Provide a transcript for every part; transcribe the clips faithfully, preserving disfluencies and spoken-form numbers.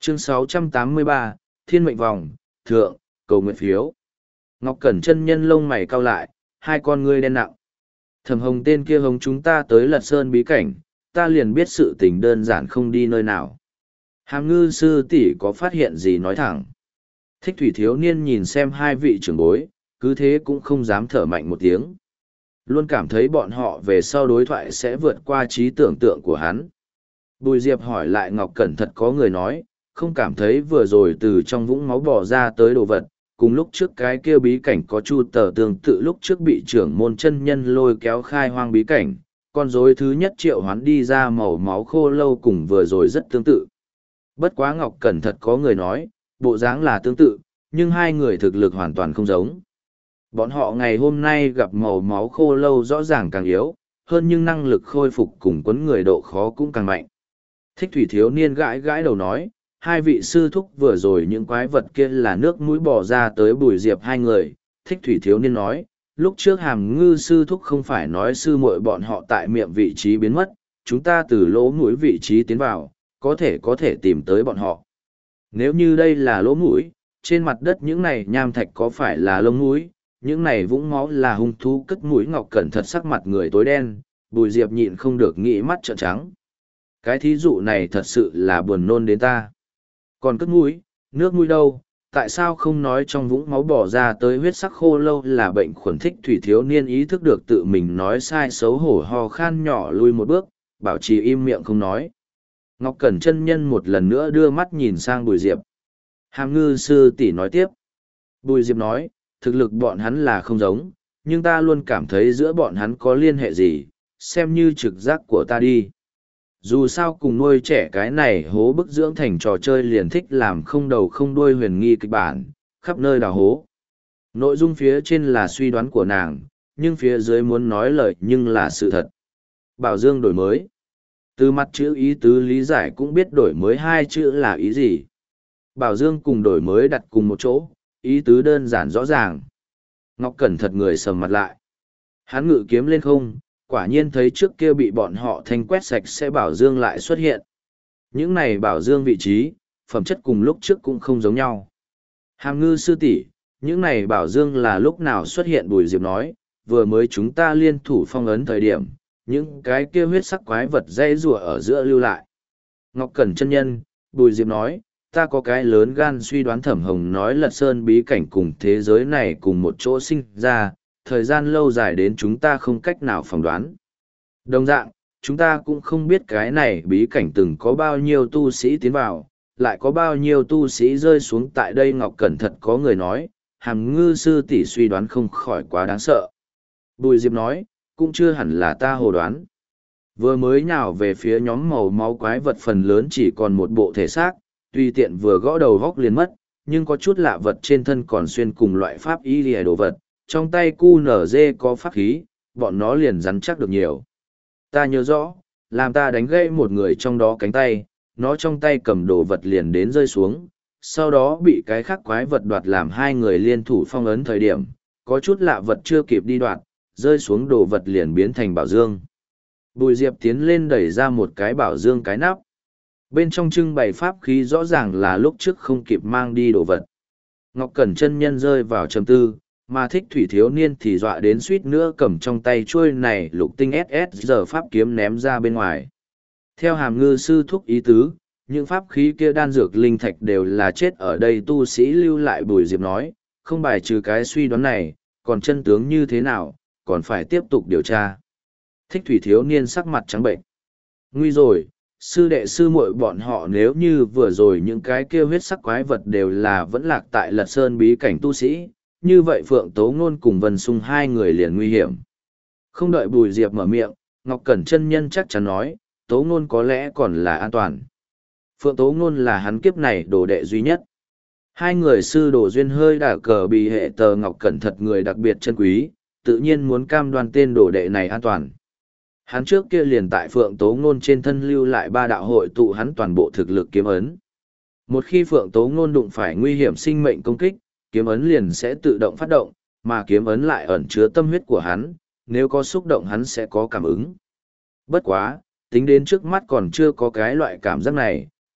Chương sáu trăm tám mươi ba, Thiên mệnh vòng, thượng, cầu nguyện phiếu. Ngọc Cẩn chân nhân lông mày cau lại, hai con ngươi đen nặng. Thẩm Hồng tên kia hống chúng ta tới Lật Sơn bí cảnh, ta liền biết sự tình đơn giản không đi nơi nào. Hàm ngư sư tỷ có phát hiện gì nói thẳng. Thích thủy thiếu niên nhìn xem hai vị trưởng bối, cứ thế cũng không dám thở mạnh một tiếng. Luôn cảm thấy bọn họ về sau đối thoại sẽ vượt qua trí tưởng tượng của hắn. Bùi Diệp hỏi lại Ngọc Cẩn thật có người nói, không cảm thấy vừa rồi từ trong vũng máu bỏ ra tới đồ vật, cùng lúc trước cái kia bí cảnh có chu tờ tương tự lúc trước bị trưởng môn chân nhân lôi kéo khai hoang bí cảnh, con rối thứ nhất triệu hoán đi ra màu máu khô lâu cùng vừa rồi rất tương tự. Bất quá Ngọc Cẩn thật có người nói, bộ dáng là tương tự, nhưng hai người thực lực hoàn toàn không giống. Bọn họ ngày hôm nay gặp màu máu khô lâu rõ ràng càng yếu, hơn nhưng năng lực khôi phục cùng quấn người độ khó cũng càng mạnh. Thích thủy thiếu niên gãi gãi đầu nói, hai vị sư thúc vừa rồi những quái vật kia là nước mũi bỏ ra tới Bùi Diệp hai người. Thích thủy thiếu niên nói, lúc trước hàm ngư sư thúc không phải nói sư muội bọn họ tại miệng vị trí biến mất, chúng ta từ lỗ mũi vị trí tiến vào, có thể có thể tìm tới bọn họ. Nếu như đây là lỗ mũi, trên mặt đất những này nham thạch có phải là lông mũi, những này vũng máu là hung thú cất mũi. Ngọc Cẩn thật sắc mặt người tối đen, Bùi Diệp nhịn không được nghĩ mắt trợn trắng. Cái thí dụ này thật sự là buồn nôn đến ta. Còn cất mũi, nước mũi đâu, tại sao không nói trong vũng máu bỏ ra tới huyết sắc khô lâu là bệnh khuẩn. Thích thủy thiếu niên ý thức được tự mình nói sai, xấu hổ ho khan nhỏ lui một bước, bảo trì im miệng không nói. Ngọc Cẩn chân nhân một lần nữa đưa mắt nhìn sang Bùi Diệp. Hàm ngư sư tỷ nói tiếp. Bùi Diệp nói, thực lực bọn hắn là không giống, nhưng ta luôn cảm thấy giữa bọn hắn có liên hệ gì, xem như trực giác của ta đi. Dù sao cùng nuôi trẻ cái này hố bức dưỡng thành trò chơi liền thích làm không đầu không đuôi huyền nghi kịch bản, khắp nơi đào hố. Nội dung phía trên là suy đoán của nàng, nhưng phía dưới muốn nói lời nhưng là sự thật. Bảo Dương đổi mới. Từ mặt chữ ý tứ lý giải cũng biết đổi mới hai chữ là ý gì. Bảo Dương cùng đổi mới đặt cùng một chỗ, ý tứ đơn giản rõ ràng. Ngọc Cẩn thật người sầm mặt lại. Hắn ngự kiếm lên không, quả nhiên thấy trước kia bị bọn họ thanh quét sạch sẽ Bảo Dương lại xuất hiện. Những này Bảo Dương vị trí, phẩm chất cùng lúc trước cũng không giống nhau. Hàm ngư sư tỷ, những này Bảo Dương là lúc nào xuất hiện? Bùi Diệp nói, vừa mới chúng ta liên thủ phong ấn thời điểm, những cái kia huyết sắc quái vật dây rùa ở giữa lưu lại. Ngọc Cẩn chân nhân, Bùi Diệp nói, ta có cái lớn gan suy đoán Thẩm Hồng nói Lật Sơn bí cảnh cùng thế giới này cùng một chỗ sinh ra, thời gian lâu dài đến chúng ta không cách nào phỏng đoán. Đồng dạng, chúng ta cũng không biết cái này bí cảnh từng có bao nhiêu tu sĩ tiến vào, lại có bao nhiêu tu sĩ rơi xuống tại đây. Ngọc Cẩn thật có người nói, Hàm ngư sư tỷ suy đoán không khỏi quá đáng sợ. Bùi Diệp nói, cũng chưa hẳn là ta hồ đoán. Vừa mới nhào về phía nhóm màu máu quái vật phần lớn chỉ còn một bộ thể xác, tùy tiện vừa gõ đầu góc liền mất, nhưng có chút lạ vật trên thân còn xuyên cùng loại pháp y lìa đồ vật, trong tay cu nở dê có pháp khí, bọn nó liền rắn chắc được nhiều. Ta nhớ rõ, làm ta đánh gãy một người trong đó cánh tay, nó trong tay cầm đồ vật liền đến rơi xuống, sau đó bị cái khác quái vật đoạt làm hai người liên thủ phong ấn thời điểm, có chút lạ vật chưa kịp đi đoạt, rơi xuống đồ vật liền biến thành bảo dương. Bùi Diệp tiến lên đẩy ra một cái bảo dương cái nắp. Bên trong trưng bày pháp khí rõ ràng là lúc trước không kịp mang đi đồ vật. Ngọc Cẩn chân nhân rơi vào trầm tư, mà Thích thủy thiếu niên thì dọa đến suýt nữa cầm trong tay chuôi này lục tinh ét ét giờ pháp kiếm ném ra bên ngoài. Theo Hàm ngư sư thúc ý tứ, những pháp khí kia đan dược linh thạch đều là chết ở đây tu sĩ lưu lại. Bùi Diệp nói, không bài trừ cái suy đoán này, còn chân tướng như thế nào, còn phải tiếp tục điều tra. Thích thủy thiếu niên sắc mặt trắng bệnh. Nguy rồi, sư đệ sư muội bọn họ nếu như vừa rồi những cái kia huyết sắc quái vật đều là vẫn lạc tại Lật Sơn bí cảnh tu sĩ, như vậy Phượng Tố Ngôn cùng Vân Sung hai người liền nguy hiểm. Không đợi Bùi Diệp mở miệng, Ngọc Cẩn chân nhân chắc chắn nói, Tố Ngôn có lẽ còn là an toàn. Phượng Tố Ngôn là hắn kiếp này đồ đệ duy nhất. Hai người sư đồ duyên hơi đả cờ bị hệ tờ Ngọc Cẩn thật người đặc biệt chân quý, tự nhiên muốn cam đoan tên đồ đệ này an toàn. Hắn trước kia liền tại Phượng Tố Ngôn trên thân lưu lại ba đạo hội tụ hắn toàn bộ thực lực kiếm ấn. Một khi Phượng Tố Ngôn đụng phải nguy hiểm sinh mệnh công kích, kiếm ấn liền sẽ tự động phát động, mà kiếm ấn lại ẩn chứa tâm huyết của hắn, nếu có xúc động hắn sẽ có cảm ứng. Bất quá, tính đến trước mắt còn chưa có cái loại cảm giác này,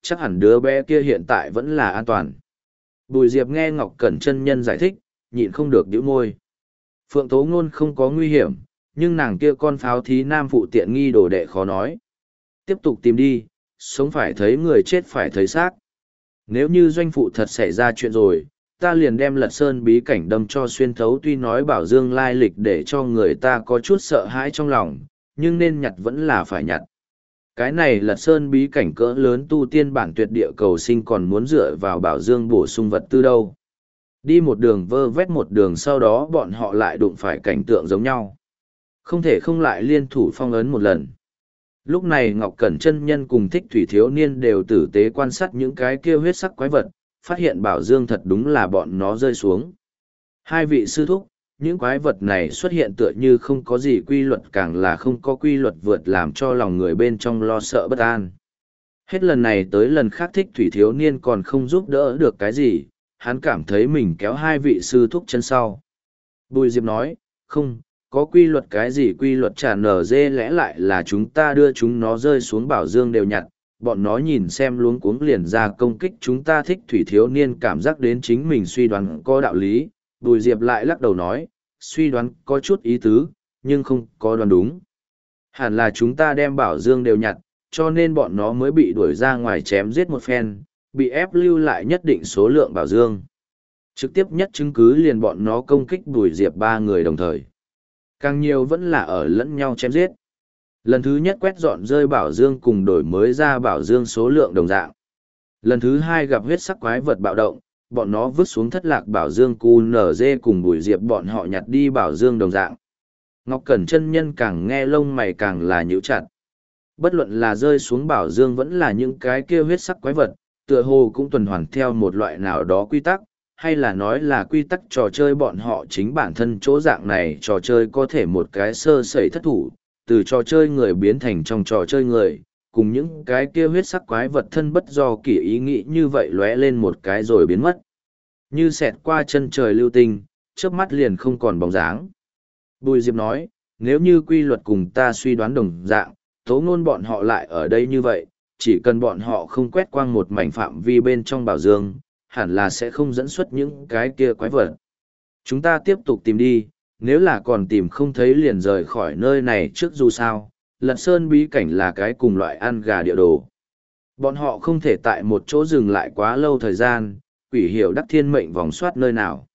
chắc hẳn đứa bé kia hiện tại vẫn là an toàn. Bùi Diệp nghe Ngọc Cẩn chân nhân giải thích, nhịn không được nhíu môi. Phượng Tố Ngôn không có nguy hiểm, nhưng nàng kia con pháo thí nam phụ tiện nghi đồ đệ khó nói. Tiếp tục tìm đi, sống phải thấy người chết phải thấy xác. Nếu như doanh phụ thật xảy ra chuyện rồi, ta liền đem Lật Sơn bí cảnh đâm cho xuyên thấu, tuy nói Bảo Dương lai lịch để cho người ta có chút sợ hãi trong lòng, nhưng nên nhặt vẫn là phải nhặt. Cái này Lật Sơn bí cảnh cỡ lớn tu tiên bản tuyệt địa cầu sinh còn muốn dựa vào Bảo Dương bổ sung vật tư đâu. Đi một đường vơ vét một đường, sau đó bọn họ lại đụng phải cảnh tượng giống nhau. Không thể không lại liên thủ phong ấn một lần. Lúc này Ngọc Cẩn chân nhân cùng Thích Thủy thiếu niên đều tử tế quan sát những cái kia huyết sắc quái vật, phát hiện Bảo Dương thật đúng là bọn nó rơi xuống. Hai vị sư thúc, những quái vật này xuất hiện tựa như không có gì quy luật, càng là không có quy luật vượt làm cho lòng người bên trong lo sợ bất an. Hết lần này tới lần khác Thích Thủy thiếu niên còn không giúp đỡ được cái gì, hắn cảm thấy mình kéo hai vị sư thúc chân sau. Bùi Diệp nói, không, có quy luật cái gì quy luật trả nở dê, lẽ lại là chúng ta đưa chúng nó rơi xuống Bảo Dương đều nhặt, bọn nó nhìn xem luống cuống liền ra công kích chúng ta. Thích Thủy thiếu niên cảm giác đến chính mình suy đoán có đạo lý, Bùi Diệp lại lắc đầu nói, suy đoán có chút ý tứ, nhưng không có đoán đúng. Hẳn là chúng ta đem Bảo Dương đều nhặt, cho nên bọn nó mới bị đuổi ra ngoài chém giết một phen, bị ép lưu lại nhất định số lượng Bảo Dương. Trực tiếp nhất chứng cứ liền bọn nó công kích Bùi Diệp ba người đồng thời. Càng nhiều vẫn là ở lẫn nhau chém giết. Lần thứ nhất quét dọn rơi Bảo Dương cùng đổi mới ra Bảo Dương số lượng đồng dạng. Lần thứ hai gặp huyết sắc quái vật bạo động, bọn nó vứt xuống thất lạc Bảo Dương cu nở dê cùng Bùi Diệp bọn họ nhặt đi Bảo Dương đồng dạng. Ngọc Cẩn chân nhân càng nghe lông mày càng là nhíu chặt. Bất luận là rơi xuống Bảo Dương vẫn là những cái kia huyết sắc quái vật, tựa hồ cũng tuần hoàn theo một loại nào đó quy tắc, hay là nói là quy tắc trò chơi bọn họ chính bản thân chỗ dạng này trò chơi có thể một cái sơ sẩy thất thủ, từ trò chơi người biến thành trong trò chơi người, cùng những cái kia huyết sắc quái vật thân bất do kỷ ý nghĩ như vậy lóe lên một cái rồi biến mất. Như xẹt qua chân trời lưu tinh, chớp mắt liền không còn bóng dáng. Bùi Diệp nói, nếu như quy luật cùng ta suy đoán đồng dạng, Tố Ngôn bọn họ lại ở đây như vậy, chỉ cần bọn họ không quét quang một mảnh phạm vi bên trong Bảo Dương, hẳn là sẽ không dẫn xuất những cái kia quái vật. Chúng ta tiếp tục tìm đi, nếu là còn tìm không thấy liền rời khỏi nơi này trước, dù sao, Lật Sơn bí cảnh là cái cùng loại ăn gà địa đồ. Bọn họ không thể tại một chỗ dừng lại quá lâu thời gian, quỷ hiểu đắc thiên mệnh vòng soát nơi nào.